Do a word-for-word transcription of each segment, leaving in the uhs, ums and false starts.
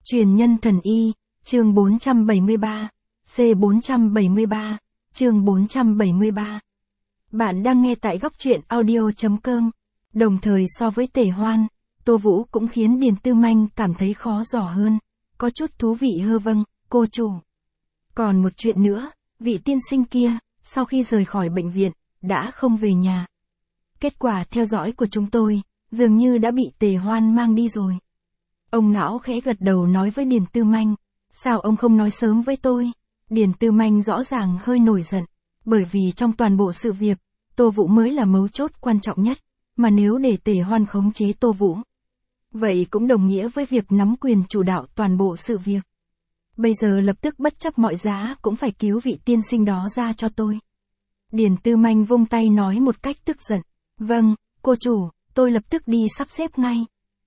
Truyền nhân thần y, chương bốn trăm bảy mươi ba, C bốn trăm bảy mươi ba, chương bốn trăm bảy mươi ba. Bạn đang nghe tại góc truyện audio chấm com. Đồng thời so với Tề Hoan, Tô Vũ cũng khiến Điền Tư Manh cảm thấy khó dò hơn, có chút thú vị hơ vâng, cô chủ. Còn một chuyện nữa, vị tiên sinh kia, sau khi rời khỏi bệnh viện, đã không về nhà. Kết quả theo dõi của chúng tôi, dường như đã bị Tề Hoan mang đi rồi. Ông não khẽ gật đầu nói với Điền Tư Manh, sao ông không nói sớm với tôi? Điền Tư Manh rõ ràng hơi nổi giận, bởi vì trong toàn bộ sự việc, Tô Vũ mới là mấu chốt quan trọng nhất, mà nếu để Tề Hoan khống chế Tô Vũ, vậy cũng đồng nghĩa với việc nắm quyền chủ đạo toàn bộ sự việc. Bây giờ lập tức bất chấp mọi giá cũng phải cứu vị tiên sinh đó ra cho tôi. Điền Tư Manh vung tay nói một cách tức giận, vâng, cô chủ, tôi lập tức đi sắp xếp ngay.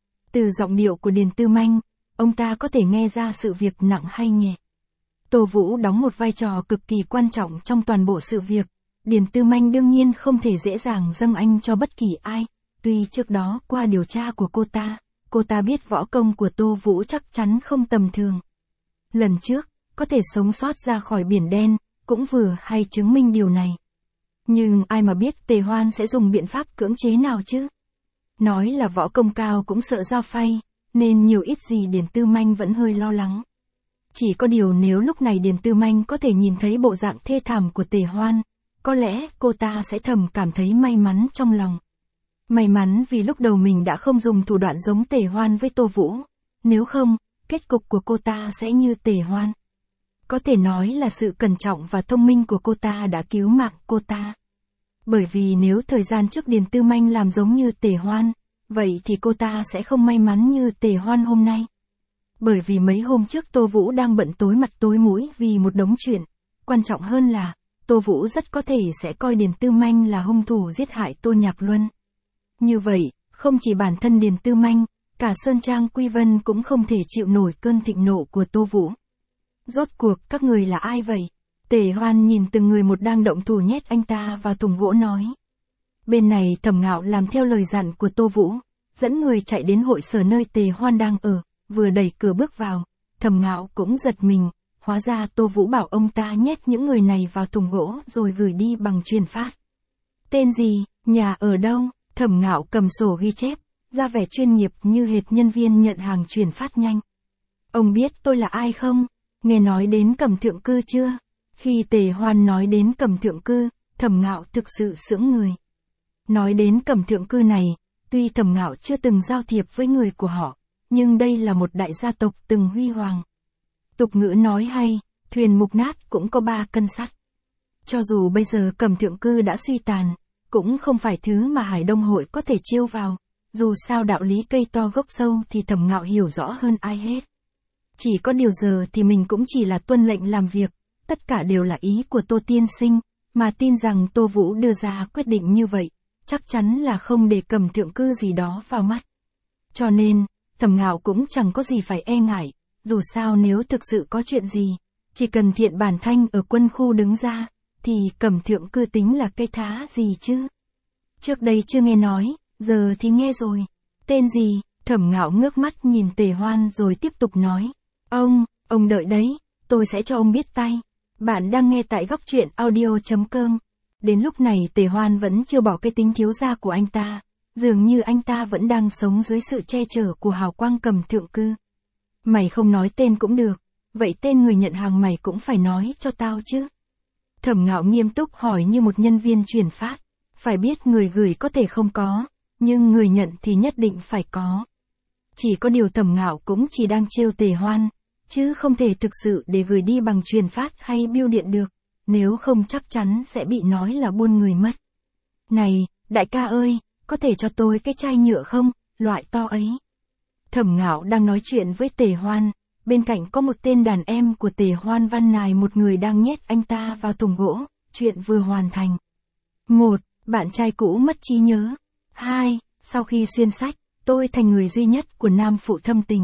Từ giọng điệu của Điền Tư Manh, ông ta có thể nghe ra sự việc nặng hay nhẹ. Tô Vũ đóng một vai trò cực kỳ quan trọng trong toàn bộ sự việc. Điền Tư Manh đương nhiên không thể dễ dàng dâng anh cho bất kỳ ai. Tuy trước đó qua điều tra của cô ta, cô ta biết võ công của Tô Vũ chắc chắn không tầm thường. Lần trước, có thể sống sót ra khỏi biển đen, cũng vừa hay chứng minh điều này. Nhưng ai mà biết Tề Hoan sẽ dùng biện pháp cưỡng chế nào chứ? Nói là võ công cao cũng sợ dao phay, nên nhiều ít gì Điền Tư Manh vẫn hơi lo lắng. Chỉ có điều nếu lúc này Điền Tư Manh có thể nhìn thấy bộ dạng thê thảm của Tề Hoan, có lẽ cô ta sẽ thầm cảm thấy may mắn trong lòng. May mắn vì lúc đầu mình đã không dùng thủ đoạn giống Tề Hoan với Tô Vũ, nếu không, kết cục của cô ta sẽ như Tề Hoan. Có thể nói là sự cẩn trọng và thông minh của cô ta đã cứu mạng cô ta. Bởi vì nếu thời gian trước Điền Tư Manh làm giống như Tề Hoan, vậy thì cô ta sẽ không may mắn như Tề Hoan hôm nay. Bởi vì mấy hôm trước Tô Vũ đang bận tối mặt tối mũi vì một đống chuyện. Quan trọng hơn là, Tô Vũ rất có thể sẽ coi Điền Tư Manh là hung thủ giết hại Tô Nhạc Luân. Như vậy, không chỉ bản thân Điền Tư Manh, cả Sơn Trang Quy Vân cũng không thể chịu nổi cơn thịnh nộ của Tô Vũ. Rốt cuộc các người là ai vậy? Tề Hoan nhìn từng người một đang động thủ nhét anh ta vào thùng gỗ nói. Bên này Thẩm Ngạo làm theo lời dặn của Tô Vũ, dẫn người chạy đến hội sở nơi Tề Hoan đang ở, vừa đẩy cửa bước vào, Thẩm Ngạo cũng giật mình, hóa ra Tô Vũ bảo ông ta nhét những người này vào thùng gỗ rồi gửi đi bằng truyền phát. Tên gì, nhà ở đâu? Thẩm Ngạo cầm sổ ghi chép, ra vẻ chuyên nghiệp như hệt nhân viên nhận hàng truyền phát nhanh. Ông biết tôi là ai không? Nghe nói đến Cẩm Thượng Cư chưa? Khi Tề Hoan nói đến Cẩm Thượng Cư, Thẩm Ngạo thực sự sững người. Nói đến Cẩm Thượng Cư này, tuy Thẩm Ngạo chưa từng giao thiệp với người của họ, nhưng đây là một đại gia tộc từng huy hoàng. Tục ngữ nói hay, thuyền mục nát cũng có ba cân sắt. Cho dù bây giờ Cẩm Thượng Cư đã suy tàn, cũng không phải thứ mà Hải Đông Hội có thể chiêu vào. Dù sao đạo lý cây to gốc sâu thì Thẩm Ngạo hiểu rõ hơn ai hết. Chỉ có điều giờ thì mình cũng chỉ là tuân lệnh làm việc, tất cả đều là ý của Tô tiên sinh, mà tin rằng Tô Vũ đưa ra quyết định như vậy, chắc chắn là không để Cẩm Thượng Cư gì đó vào mắt. Cho nên, Thẩm Ngạo cũng chẳng có gì phải e ngại, dù sao nếu thực sự có chuyện gì, chỉ cần Thiện Bản Thanh ở quân khu đứng ra, thì Cẩm Thượng Cư tính là cái thá gì chứ? Trước đây chưa nghe nói, giờ thì nghe rồi. Tên gì? Thẩm Ngạo ngước mắt nhìn Tề Hoan rồi tiếp tục nói. Ông, ông đợi đấy, tôi sẽ cho ông biết tay. Bạn đang nghe tại góc truyện audio chấm com. Đến lúc này Tề Hoan vẫn chưa bỏ cái tính thiếu gia của anh ta, dường như anh ta vẫn đang sống dưới sự che chở của hào quang Cẩm Thượng Cư. Mày không nói tên cũng được, vậy tên người nhận hàng mày cũng phải nói cho tao chứ. Thẩm Ngạo nghiêm túc hỏi như một nhân viên chuyển phát, phải biết người gửi có thể không có, nhưng người nhận thì nhất định phải có. Chỉ có điều Thẩm Ngạo cũng chỉ đang trêu Tề Hoan, chứ không thể thực sự để gửi đi bằng truyền phát hay bưu điện được, nếu không chắc chắn sẽ bị nói là buôn người mất. Này, đại ca ơi, có thể cho tôi cái chai nhựa không, loại to ấy. Thẩm Ngạo đang nói chuyện với Tề Hoan, bên cạnh có một tên đàn em của Tề Hoan văn nài một người đang nhét anh ta vào thùng gỗ, chuyện vừa hoàn thành. Một, bạn trai cũ mất trí nhớ. Hai, sau khi xuyên sách, tôi thành người duy nhất của nam phụ thâm tình.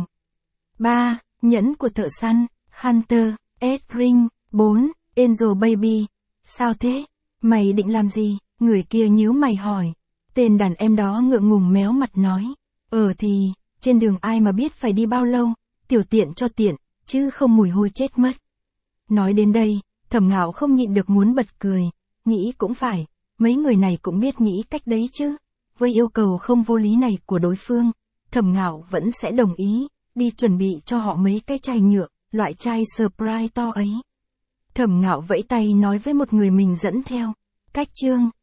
Ba, nhẫn của thợ săn, Hunter, S-Ring. Bốn, Angel Baby. Sao thế? Mày định làm gì? Người kia nhíu mày hỏi. Tên đàn em đó ngượng ngùng méo mặt nói. Ờ thì, trên đường ai mà biết phải đi bao lâu, tiểu tiện cho tiện, chứ không mùi hôi chết mất. Nói đến đây, Thẩm Ngạo không nhịn được muốn bật cười, nghĩ cũng phải, mấy người này cũng biết nghĩ cách đấy chứ. Với yêu cầu không vô lý này của đối phương, Thẩm Ngạo vẫn sẽ đồng ý, đi chuẩn bị cho họ mấy cái chai nhựa, loại chai Sprite to ấy. Thẩm Ngạo vẫy tay nói với một người mình dẫn theo, cách chương,